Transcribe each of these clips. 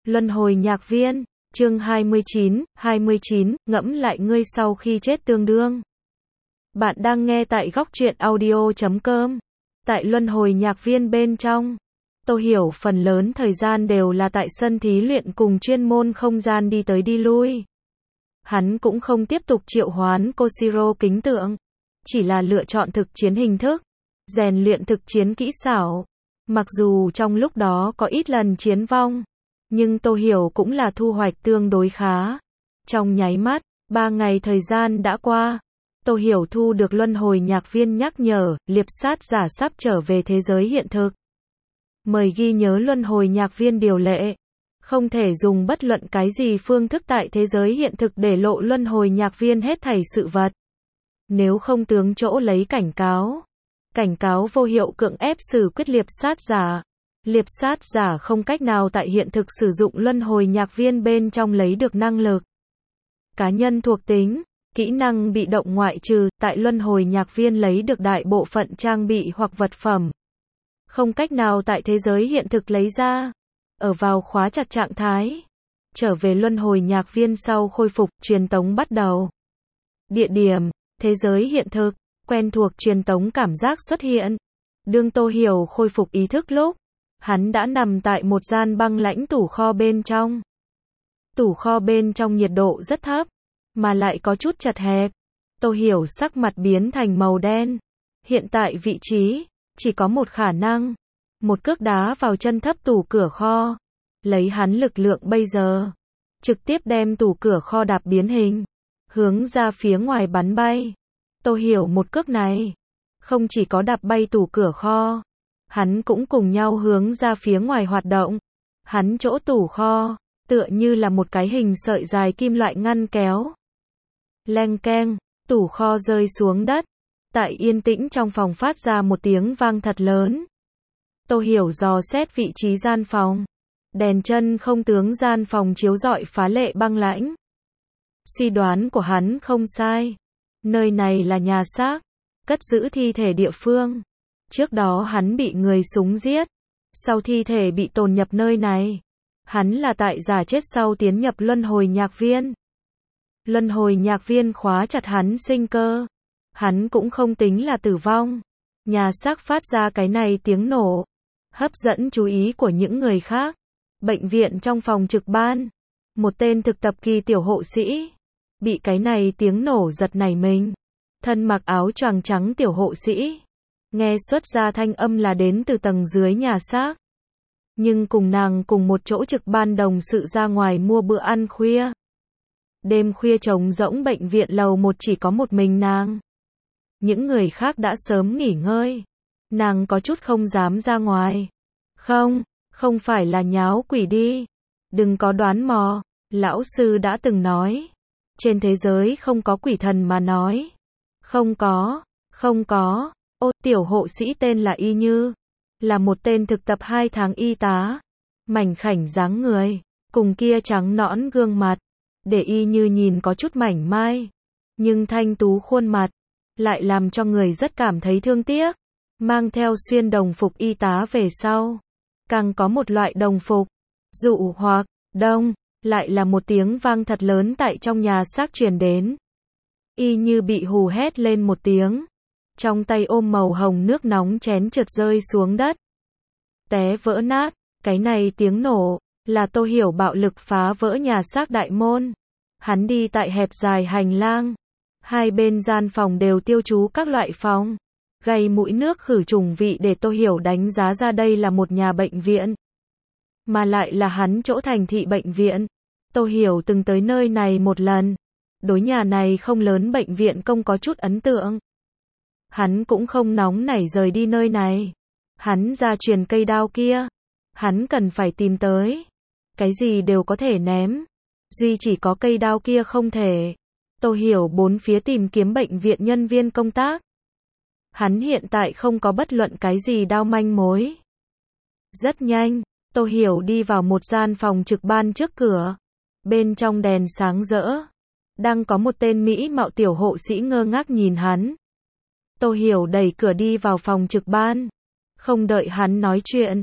Luân hồi nhạc viên, chương 29, ngẫm lại ngươi sau khi chết tương đương. Bạn đang nghe tại góc truyện audio.com. Tại luân hồi nhạc viên bên trong, Tô Hiểu phần lớn thời gian đều là tại sân thí luyện cùng chuyên môn không gian đi tới đi lui. Hắn cũng không tiếp tục triệu hoán Koshiro kính tượng, chỉ là lựa chọn thực chiến hình thức, rèn luyện thực chiến kỹ xảo. Mặc dù trong lúc đó có ít lần chiến vong, nhưng Tô Hiểu cũng là thu hoạch tương đối khá. Trong nháy mắt, 3 ngày thời gian đã qua, Tô Hiểu thu được luân hồi nhạc viên nhắc nhở, liệp sát giả sắp trở về thế giới hiện thực. Mời ghi nhớ luân hồi nhạc viên điều lệ. Không thể dùng bất luận cái gì phương thức tại thế giới hiện thực để lộ luân hồi nhạc viên hết thảy sự vật. Nếu không tướng chỗ lấy cảnh cáo. Cảnh cáo vô hiệu cưỡng ép xử quyết liệp sát giả. Liệp sát giả không cách nào tại hiện thực sử dụng luân hồi nhạc viên bên trong lấy được năng lực. Cá nhân thuộc tính, kỹ năng bị động ngoại trừ, tại luân hồi nhạc viên lấy được đại bộ phận trang bị hoặc vật phẩm. Không cách nào tại thế giới hiện thực lấy ra. Ở vào khóa chặt trạng thái. Trở về luân hồi nhạc viên sau khôi phục, truyền tống bắt đầu. Địa điểm, thế giới hiện thực, quen thuộc truyền tống cảm giác xuất hiện. Đương Tô Hiểu khôi phục ý thức lúc, hắn đã nằm tại một gian băng lãnh tủ kho bên trong. Tủ kho bên trong nhiệt độ rất thấp, mà lại có chút chật hẹp. Tô Hiểu sắc mặt biến thành màu đen. Hiện tại vị trí, chỉ có một khả năng. Một cước đá vào chân thấp tủ cửa kho. Lấy hắn lực lượng bây giờ. Trực tiếp đem tủ cửa kho đạp biến hình. Hướng ra phía ngoài bắn bay. Tô Hiểu một cước này. Không chỉ có đạp bay tủ cửa kho. Hắn cũng cùng nhau hướng ra phía ngoài hoạt động. Hắn chỗ tủ kho, tựa như là một cái hình sợi dài kim loại ngăn kéo. Leng keng, tủ kho rơi xuống đất. Tại yên tĩnh trong phòng phát ra một tiếng vang thật lớn. Tô Hiểu dò xét vị trí gian phòng. Đèn chân không tướng gian phòng chiếu rọi phá lệ băng lãnh. Suy đoán của hắn không sai. Nơi này là nhà xác, cất giữ thi thể địa phương. Trước đó hắn bị người súng giết. Sau thi thể bị tồn nhập nơi này. Hắn là tại giả chết sau tiến nhập luân hồi nhạc viên. Luân hồi nhạc viên khóa chặt hắn sinh cơ. Hắn cũng không tính là tử vong. Nhà xác phát ra cái này tiếng nổ. Hấp dẫn chú ý của những người khác. Bệnh viện trong phòng trực ban. Một tên thực tập kỳ tiểu hộ sĩ. Bị cái này tiếng nổ giật nảy mình. Thân mặc áo choàng trắng tiểu hộ sĩ. Nghe xuất ra thanh âm là đến từ tầng dưới nhà xác. Nhưng cùng nàng cùng một chỗ trực ban đồng sự ra ngoài mua bữa ăn khuya. Đêm khuya trống rỗng bệnh viện lầu 1 chỉ có một mình nàng. Những người khác đã sớm nghỉ ngơi. Nàng có chút không dám ra ngoài. Không phải là nháo quỷ đi. Đừng có đoán mò. Lão sư đã từng nói. Trên thế giới không có quỷ thần mà nói. Không có. Ô, tiểu hộ sĩ tên là Y Như. Là một tên thực tập 2 tháng y tá. Mảnh khảnh dáng người. Cùng kia trắng nõn gương mặt. Để Y Như nhìn có chút mảnh mai. Nhưng thanh tú khuôn mặt. Lại làm cho người rất cảm thấy thương tiếc. Mang theo xuyên đồng phục y tá về sau. Càng có một loại đồng phục. Dụ hoặc, đông. Lại là một tiếng vang thật lớn tại trong nhà xác truyền đến. Y Như bị hù hét lên một tiếng. Trong tay ôm màu hồng nước nóng chén trượt rơi xuống đất. Té vỡ nát. Cái này tiếng nổ. Là Tô Hiểu bạo lực phá vỡ nhà xác đại môn. Hắn đi tại hẹp dài hành lang. Hai bên gian phòng đều tiêu chú các loại phòng. Gây mũi nước khử trùng vị để Tô Hiểu đánh giá ra đây là một nhà bệnh viện. Mà lại là hắn chỗ thành thị bệnh viện. Tô Hiểu từng tới nơi này một lần. Đối nhà này không lớn bệnh viện công có chút ấn tượng. Hắn cũng không nóng nảy rời đi nơi này. Hắn ra truyền cây đao kia. Hắn cần phải tìm tới. Cái gì đều có thể ném. Duy chỉ có cây đao kia không thể. Tô Hiểu bốn phía tìm kiếm bệnh viện nhân viên công tác. Hắn hiện tại không có bất luận cái gì đao manh mối. Rất nhanh, Tô Hiểu đi vào một gian phòng trực ban trước cửa. Bên trong đèn sáng rỡ. Đang có một tên mỹ mạo tiểu hộ sĩ ngơ ngác nhìn hắn. Tô Hiểu đẩy cửa đi vào phòng trực ban. Không đợi hắn nói chuyện.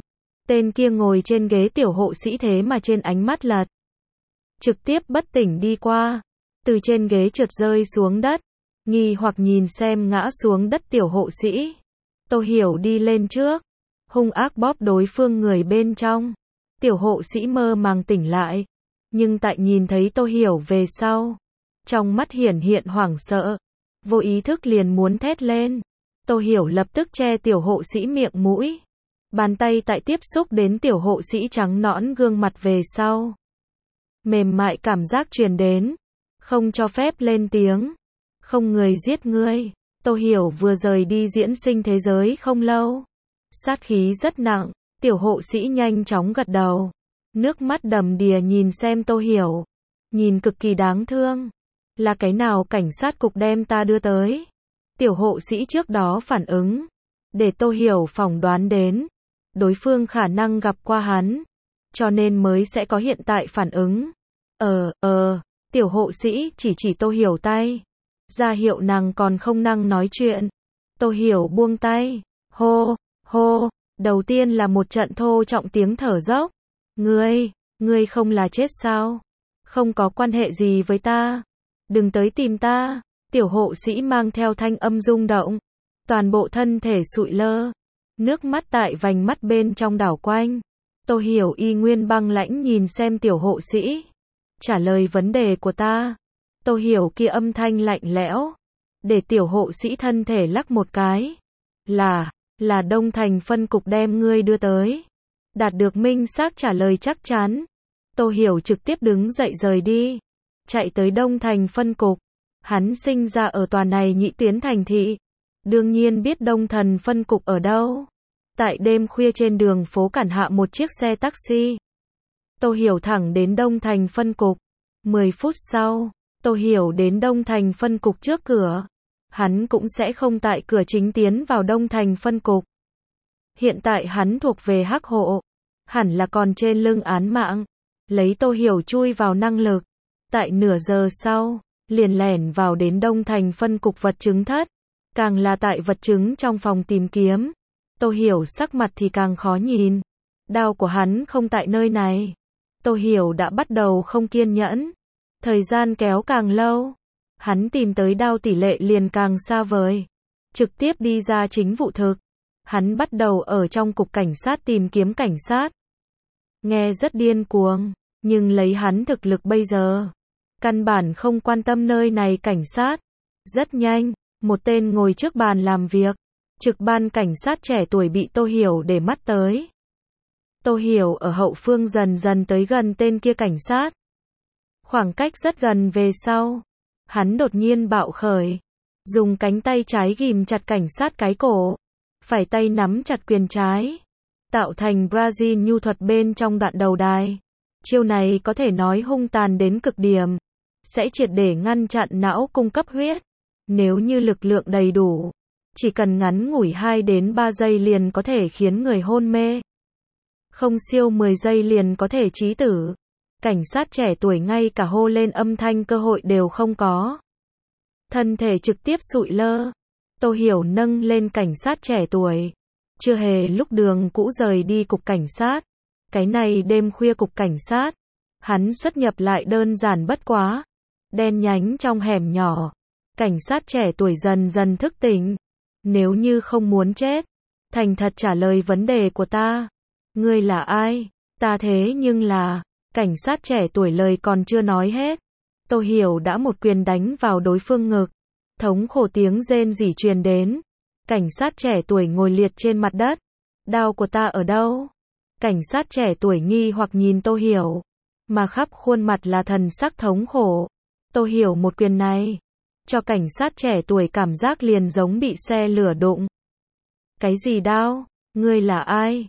Tên kia ngồi trên ghế tiểu hộ sĩ thế mà trên ánh mắt lật. Trực tiếp bất tỉnh đi qua. Từ trên ghế trượt rơi xuống đất. Nghi hoặc nhìn xem ngã xuống đất tiểu hộ sĩ. Tô Hiểu đi lên trước. Hung ác bóp đối phương người bên trong. Tiểu hộ sĩ mơ màng tỉnh lại. Nhưng tại nhìn thấy Tô Hiểu về sau. Trong mắt hiển hiện hoảng sợ. Vô ý thức liền muốn thét lên. Tô Hiểu lập tức che tiểu hộ sĩ miệng mũi. Bàn tay tại tiếp xúc đến tiểu hộ sĩ trắng nõn gương mặt về sau. Mềm mại cảm giác truyền đến. Không cho phép lên tiếng. Không người giết ngươi. Tô Hiểu vừa rời đi diễn sinh thế giới không lâu. Sát khí rất nặng. Tiểu hộ sĩ nhanh chóng gật đầu. Nước mắt đầm đìa nhìn xem Tô Hiểu. Nhìn cực kỳ đáng thương. Là cái nào cảnh sát cục đem ta đưa tới? Tiểu hộ sĩ trước đó phản ứng. Để Tô Hiểu phỏng đoán đến. Đối phương khả năng gặp qua hắn. Cho nên mới sẽ có hiện tại phản ứng. Tiểu hộ sĩ chỉ Tô Hiểu tay. Ra hiệu nàng còn không năng nói chuyện. Tô Hiểu buông tay. Hô. Đầu tiên là một trận thô trọng tiếng thở dốc. Ngươi không là chết sao? Không có quan hệ gì với ta. Đừng tới tìm ta. Tiểu hộ sĩ mang theo thanh âm rung động. Toàn bộ thân thể sụi lơ. Nước mắt tại vành mắt bên trong đảo quanh. Tô Hiểu y nguyên băng lãnh nhìn xem tiểu hộ sĩ. Trả lời vấn đề của ta. Tô Hiểu kia âm thanh lạnh lẽo. Để tiểu hộ sĩ thân thể lắc một cái. Là Đông Thành phân cục đem ngươi đưa tới. Đạt được minh xác trả lời chắc chắn. Tô Hiểu trực tiếp đứng dậy rời đi. Chạy tới Đông Thành phân cục. Hắn sinh ra ở tòa này nhị tuyến thành thị. Đương nhiên biết Đông Thành phân cục ở đâu. Tại đêm khuya trên đường phố cản hạ một chiếc xe taxi. Tô Hiểu thẳng đến Đông Thành phân cục. 10 phút sau, Tô Hiểu đến Đông Thành phân cục trước cửa. Hắn cũng sẽ không tại cửa chính tiến vào Đông Thành phân cục. Hiện tại hắn thuộc về hắc hộ. Hẳn là còn trên lưng án mạng. Lấy Tô Hiểu chui vào năng lực. Tại nửa giờ sau, liền lẻn vào đến Đông Thành phân cục vật chứng thất. Càng là tại vật chứng trong phòng tìm kiếm. Tô Hiểu sắc mặt thì càng khó nhìn. Đao của hắn không tại nơi này. Tô Hiểu đã bắt đầu không kiên nhẫn. Thời gian kéo càng lâu. Hắn tìm tới đao tỷ lệ liền càng xa vời. Trực tiếp đi ra chính vụ thực. Hắn bắt đầu ở trong cục cảnh sát tìm kiếm cảnh sát. Nghe rất điên cuồng. Nhưng lấy hắn thực lực bây giờ. Căn bản không quan tâm nơi này cảnh sát. Rất nhanh. Một tên ngồi trước bàn làm việc. Trực ban cảnh sát trẻ tuổi bị Tô Hiểu để mắt tới. Tô Hiểu ở hậu phương dần dần tới gần tên kia cảnh sát. Khoảng cách rất gần về sau. Hắn đột nhiên bạo khởi. Dùng cánh tay trái ghìm chặt cảnh sát cái cổ. Phải tay nắm chặt quyền trái. Tạo thành Brazil nhu thuật bên trong đoạn đầu đài. Chiêu này có thể nói hung tàn đến cực điểm. Sẽ triệt để ngăn chặn não cung cấp huyết. Nếu như lực lượng đầy đủ. Chỉ cần ngắn ngủi 2 đến 3 giây liền có thể khiến người hôn mê. Không siêu 10 giây liền có thể chí tử. Cảnh sát trẻ tuổi ngay cả hô lên âm thanh cơ hội đều không có. Thân thể trực tiếp sụi lơ. Tô Hiểu nâng lên cảnh sát trẻ tuổi. Chưa hề lúc đường cũ rời đi cục cảnh sát. Cái này đêm khuya cục cảnh sát. Hắn xuất nhập lại đơn giản bất quá. Đen nhánh trong hẻm nhỏ. Cảnh sát trẻ tuổi dần dần thức tỉnh. Nếu như không muốn chết. Thành thật trả lời vấn đề của ta. Ngươi là ai? Ta thế nhưng là. Cảnh sát trẻ tuổi lời còn chưa nói hết. Tô Hiểu đã một quyền đánh vào đối phương ngực. Thống khổ tiếng rên rỉ truyền đến. Cảnh sát trẻ tuổi ngồi liệt trên mặt đất. Đao của ta ở đâu? Cảnh sát trẻ tuổi nghi hoặc nhìn Tô Hiểu. Mà khắp khuôn mặt là thần sắc thống khổ. Tô Hiểu một quyền này. Cho cảnh sát trẻ tuổi cảm giác liền giống bị xe lửa đụng. Cái gì đao? Ngươi là ai?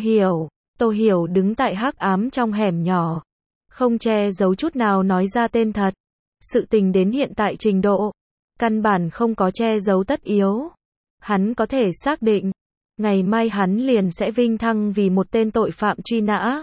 Tô Hiểu đứng tại hắc ám trong hẻm nhỏ. Không che giấu chút nào nói ra tên thật. Sự tình đến hiện tại trình độ. Căn bản không có che giấu tất yếu. Hắn có thể xác định. Ngày mai hắn liền sẽ vinh thăng vì một tên tội phạm truy nã.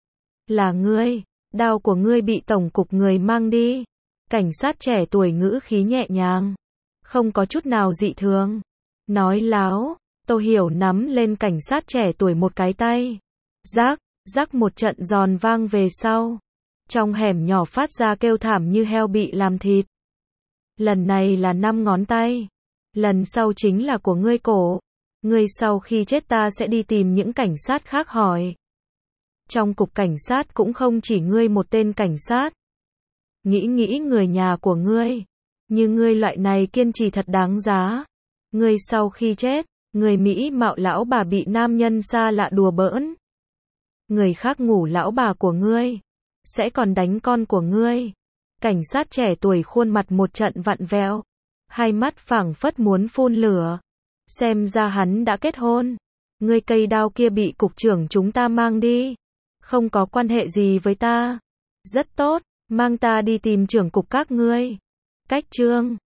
Là ngươi. Đao của ngươi bị tổng cục người mang đi. Cảnh sát trẻ tuổi ngữ khí nhẹ nhàng. Không có chút nào dị thường. Nói láo. Tô Hiểu nắm lên cảnh sát trẻ tuổi một cái tay. Rác, rắc một trận giòn vang về sau. Trong hẻm nhỏ phát ra kêu thảm như heo bị làm thịt. Lần này là 5 ngón tay. Lần sau chính là của ngươi cổ. Ngươi sau khi chết ta sẽ đi tìm những cảnh sát khác hỏi. Trong cục cảnh sát cũng không chỉ ngươi một tên cảnh sát. Nghĩ người nhà của ngươi. Như ngươi loại này kiên trì thật đáng giá. Ngươi sau khi chết, người Mỹ mạo lão bà bị nam nhân xa lạ đùa bỡn. Người khác ngủ lão bà của ngươi. Sẽ còn đánh con của ngươi. Cảnh sát trẻ tuổi khuôn mặt một trận vặn vẹo. Hai mắt phảng phất muốn phun lửa. Xem ra hắn đã kết hôn. Ngươi cây đao kia bị cục trưởng chúng ta mang đi. Không có quan hệ gì với ta. Rất tốt, mang ta đi tìm trưởng cục các ngươi. Cách chương